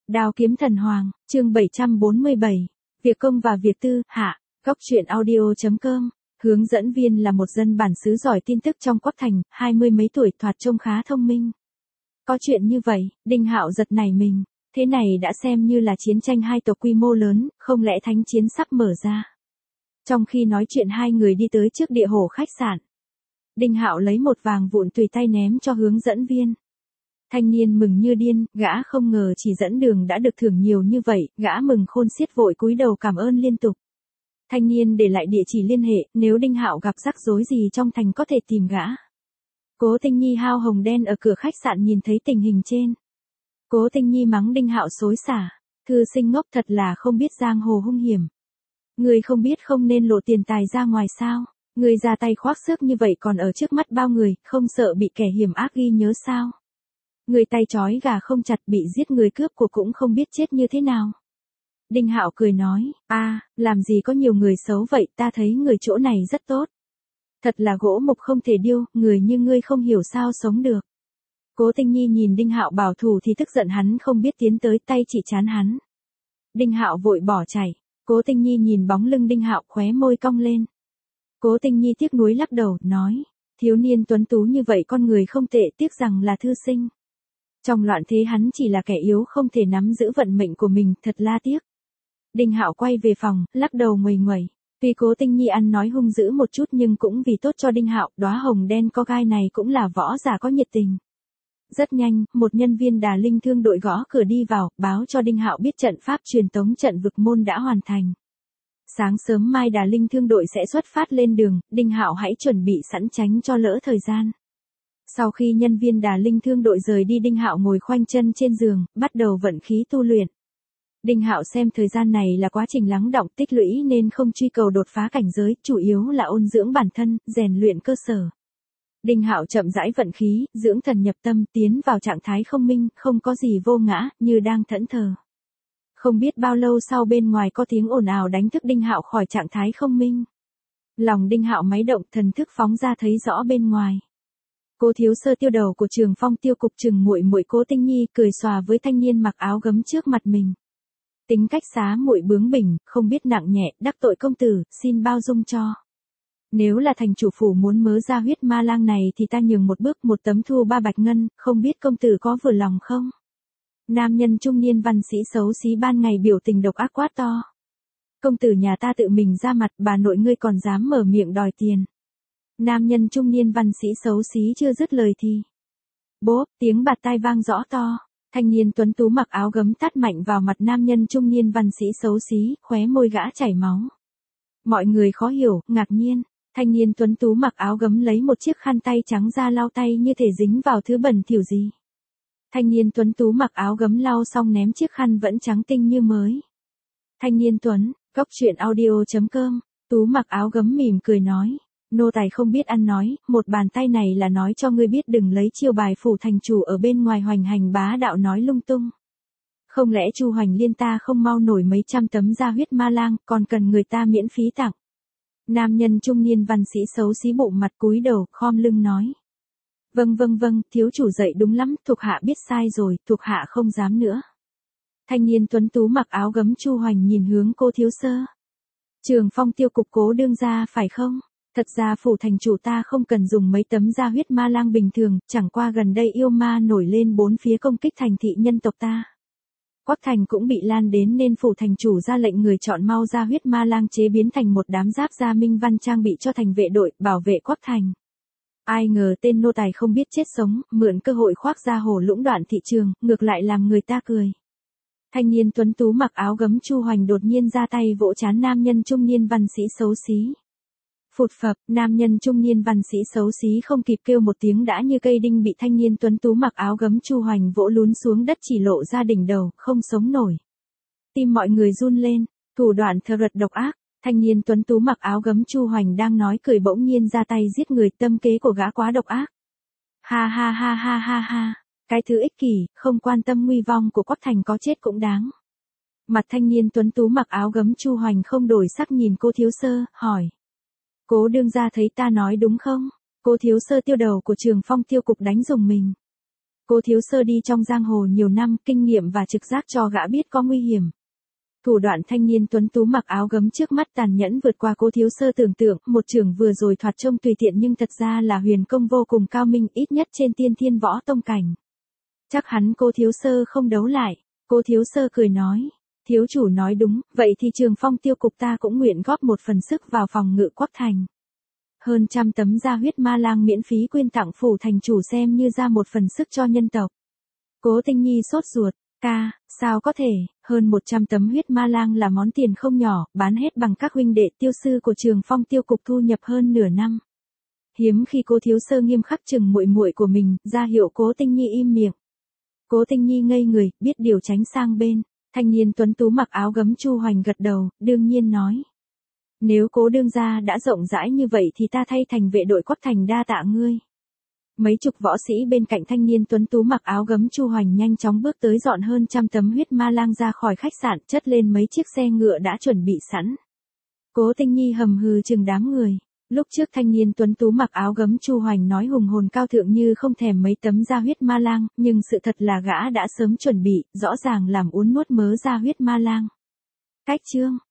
Đao kiếm thần hoàng, chương 747. Việc công và việc tư, hạ. Góc truyện audio.com. Hướng dẫn viên là một dân bản xứ giỏi tin tức trong Quách Thành, 20 mấy tuổi, thoạt trông khá thông minh. Có chuyện như vậy, Đinh Hạo giật nảy mình. Thế này đã xem như là chiến tranh hai tộc quy mô lớn, không lẽ thánh chiến sắp mở ra. Trong khi nói chuyện hai người đi tới trước địa hồ khách sạn. Đinh Hạo lấy một vàng vụn tùy tay ném cho hướng dẫn viên. Thanh niên mừng như điên, gã không ngờ chỉ dẫn đường đã được thưởng nhiều như vậy, gã mừng khôn xiết vội cúi đầu cảm ơn liên tục. Thanh niên để lại địa chỉ liên hệ, nếu Đinh Hạo gặp rắc rối gì trong thành có thể tìm gã. Cố Tinh Nhi hao hồng đen ở cửa khách sạn nhìn thấy tình hình trên. Cố Tinh Nhi mắng Đinh Hạo xối xả, thư sinh ngốc thật là không biết giang hồ hung hiểm. Người không biết không nên lộ tiền tài ra ngoài sao, người ra tay khoác xước như vậy còn ở trước mắt bao người, không sợ bị kẻ hiểm ác ghi nhớ sao. Người tay trói gà không chặt bị giết người cướp của cũng không biết chết như thế nào. Đinh Hạo cười nói, làm gì có nhiều người xấu vậy, ta thấy người chỗ này rất tốt. Thật là gỗ mục không thể điêu, người như ngươi không hiểu sao sống được. Cố Tinh Nhi nhìn Đinh Hạo bảo thủ thì tức giận hắn không biết tiến tới tay chỉ chán hắn. Đinh Hạo vội bỏ chạy, Cố Tinh Nhi nhìn bóng lưng Đinh Hạo khóe môi cong lên. Cố Tinh Nhi tiếc nuối lắc đầu, nói, thiếu niên tuấn tú như vậy con người không tệ, tiếc rằng là thư sinh. Trong loạn thế hắn chỉ là kẻ yếu không thể nắm giữ vận mệnh của mình, thật la tiếc. Đinh Hạo quay về phòng, lắc đầu nguầy nguẩy. Tuy Cố Tinh Nhi ăn nói hung dữ một chút nhưng cũng vì tốt cho Đinh Hạo, đóa hồng đen có gai này cũng là võ giả có nhiệt tình. Rất nhanh, một nhân viên Đà Linh Thương đội gõ cửa đi vào, báo cho Đinh Hạo biết trận pháp truyền tống trận vực môn đã hoàn thành. Sáng sớm mai Đà Linh Thương đội sẽ xuất phát lên đường, Đinh Hạo hãy chuẩn bị sẵn tránh cho lỡ thời gian. Sau khi nhân viên Đà Linh Thương đội rời đi, Đinh Hạo ngồi khoanh chân trên giường, bắt đầu vận khí tu luyện. Đinh Hạo xem thời gian này là quá trình lắng đọng tích lũy nên không truy cầu đột phá cảnh giới, chủ yếu là ôn dưỡng bản thân, rèn luyện cơ sở. Đinh Hạo chậm rãi vận khí, dưỡng thần nhập tâm, tiến vào trạng thái không minh, không có gì vô ngã, như đang thẫn thờ. Không biết bao lâu sau bên ngoài có tiếng ồn ào đánh thức Đinh Hạo khỏi trạng thái không minh. Lòng Đinh Hạo máy động, thần thức phóng ra thấy rõ bên ngoài. Cố Thiếu Sơ tiêu đầu của Trường Phong tiêu cục Trừng muội muội Cố Tinh Nhi cười xòa với thanh niên mặc áo gấm trước mặt mình. Tính cách xá muội bướng bỉnh, không biết nặng nhẹ, đắc tội công tử, xin bao dung cho. Nếu là thành chủ phủ muốn mớ ra huyết ma lang này thì ta nhường một bước, một tấm thu 3 bạch ngân, không biết công tử có vừa lòng không? Nam nhân trung niên văn sĩ xấu xí ban ngày biểu tình độc ác quát to. Công tử nhà ta tự mình ra mặt, bà nội ngươi còn dám mở miệng đòi tiền. Nam nhân trung niên văn sĩ xấu xí chưa dứt lời thì bốp, tiếng bạt tai vang rõ to. Thanh niên tuấn tú mặc áo gấm tát mạnh vào mặt nam nhân trung niên văn sĩ xấu xí, khóe môi gã chảy máu. Mọi người khó hiểu, ngạc nhiên. Thanh niên tuấn tú mặc áo gấm lấy một chiếc khăn tay trắng ra lau tay như thể dính vào thứ bẩn thỉu gì. Thanh niên tuấn tú mặc áo gấm lau xong ném chiếc khăn vẫn trắng tinh như mới. Thanh niên tuấn, góc truyện audio.com, tú mặc áo gấm mỉm cười nói. Nô tài không biết ăn nói, một bàn tay này là nói cho ngươi biết đừng lấy chiêu bài phủ thành chủ ở bên ngoài hoành hành bá đạo nói lung tung. Không lẽ Chu Hoành Liên ta không mau nổi mấy trăm tấm da huyết ma lang, còn cần người ta miễn phí tặng. Nam nhân trung niên văn sĩ xấu xí bụng mặt cúi đầu, khom lưng nói. Vâng, thiếu chủ dạy đúng lắm, thuộc hạ biết sai rồi, thuộc hạ không dám nữa. Thanh niên tuấn tú mặc áo gấm Chu Hoành nhìn hướng Cô Thiếu Sơ. Trường Phong tiêu cục Cố đương gia phải không? Thật ra phủ thành chủ ta không cần dùng mấy tấm da huyết ma lang bình thường, chẳng qua gần đây yêu ma nổi lên bốn phía công kích thành thị nhân tộc ta. Quách Thành cũng bị lan đến nên phủ thành chủ ra lệnh người chọn mau da huyết ma lang chế biến thành một đám giáp da minh văn trang bị cho thành vệ đội, bảo vệ Quách Thành. Ai ngờ tên nô tài không biết chết sống, mượn cơ hội khoác ra hổ lũng đoạn thị trường, ngược lại làm người ta cười. Thanh niên tuấn tú mặc áo gấm Chu Hoành đột nhiên ra tay vỗ trán nam nhân trung niên văn sĩ xấu xí. Phụt phập, nam nhân trung niên văn sĩ xấu xí không kịp kêu một tiếng đã như cây đinh bị thanh niên tuấn tú mặc áo gấm Chu Hoành vỗ lún xuống đất chỉ lộ ra đỉnh đầu, không sống nổi. Tim mọi người run lên, thủ đoạn thờ rật độc ác, thanh niên tuấn tú mặc áo gấm Chu Hoành đang nói cười bỗng nhiên ra tay giết người, tâm kế của gã quá độc ác. Ha, cái thứ ích kỷ, không quan tâm nguy vong của Quách Thành có chết cũng đáng. Mặt thanh niên tuấn tú mặc áo gấm Chu Hoành không đổi sắc nhìn Cô Thiếu Sơ, hỏi. Cố đương gia thấy ta nói đúng không? Cô Thiếu Sơ tiêu đầu của Trường Phong tiêu cục đánh rùng mình. Cố Thiếu Sơ đi trong giang hồ nhiều năm, kinh nghiệm và trực giác cho gã biết có nguy hiểm. Thủ đoạn thanh niên tuấn tú mặc áo gấm trước mắt tàn nhẫn vượt qua Cố Thiếu Sơ tưởng tượng, một chưởng vừa rồi thoạt trông tùy tiện nhưng thật ra là huyền công vô cùng cao minh, ít nhất trên tiên thiên võ tông cảnh. Chắc hắn Cố Thiếu Sơ không đấu lại. Cố Thiếu Sơ cười nói, thiếu chủ nói đúng, vậy thì Trường Phong tiêu cục ta cũng nguyện góp một phần sức vào phòng ngự Quắc Thành. Hơn 100 tấm da huyết ma lang miễn phí quyên tặng phủ thành chủ xem như ra một phần sức cho nhân tộc. Cố Tinh Nhi sốt ruột, ca, sao có thể, hơn 100 tấm huyết ma lang là món tiền không nhỏ, bán hết bằng các huynh đệ tiêu sư của Trường Phong tiêu cục thu nhập hơn nửa năm. Hiếm khi Cố Thiếu Sơ nghiêm khắc chừng muội muội của mình, ra hiệu Cố Tinh Nhi im miệng. Cố Tinh Nhi ngây người, biết điều tránh sang bên. Thanh niên tuấn tú mặc áo gấm Chu Hoành gật đầu, đương nhiên nói. Nếu Cố đương gia đã rộng rãi như vậy thì ta thay thành vệ đội Quắc Thành đa tạ ngươi. Mấy chục võ sĩ bên cạnh thanh niên tuấn tú mặc áo gấm Chu Hoành nhanh chóng bước tới dọn hơn 100 tấm huyết ma lang ra khỏi khách sạn, chất lên mấy chiếc xe ngựa đã chuẩn bị sẵn. Cố Tinh Nhi hầm hừ chừng đám người. Lúc trước thanh niên tuấn tú mặc áo gấm Chu Hoành nói hùng hồn cao thượng như không thèm mấy tấm da huyết ma lang, nhưng sự thật là gã đã sớm chuẩn bị, rõ ràng làm uốn nuốt mớ da huyết ma lang. Cách chương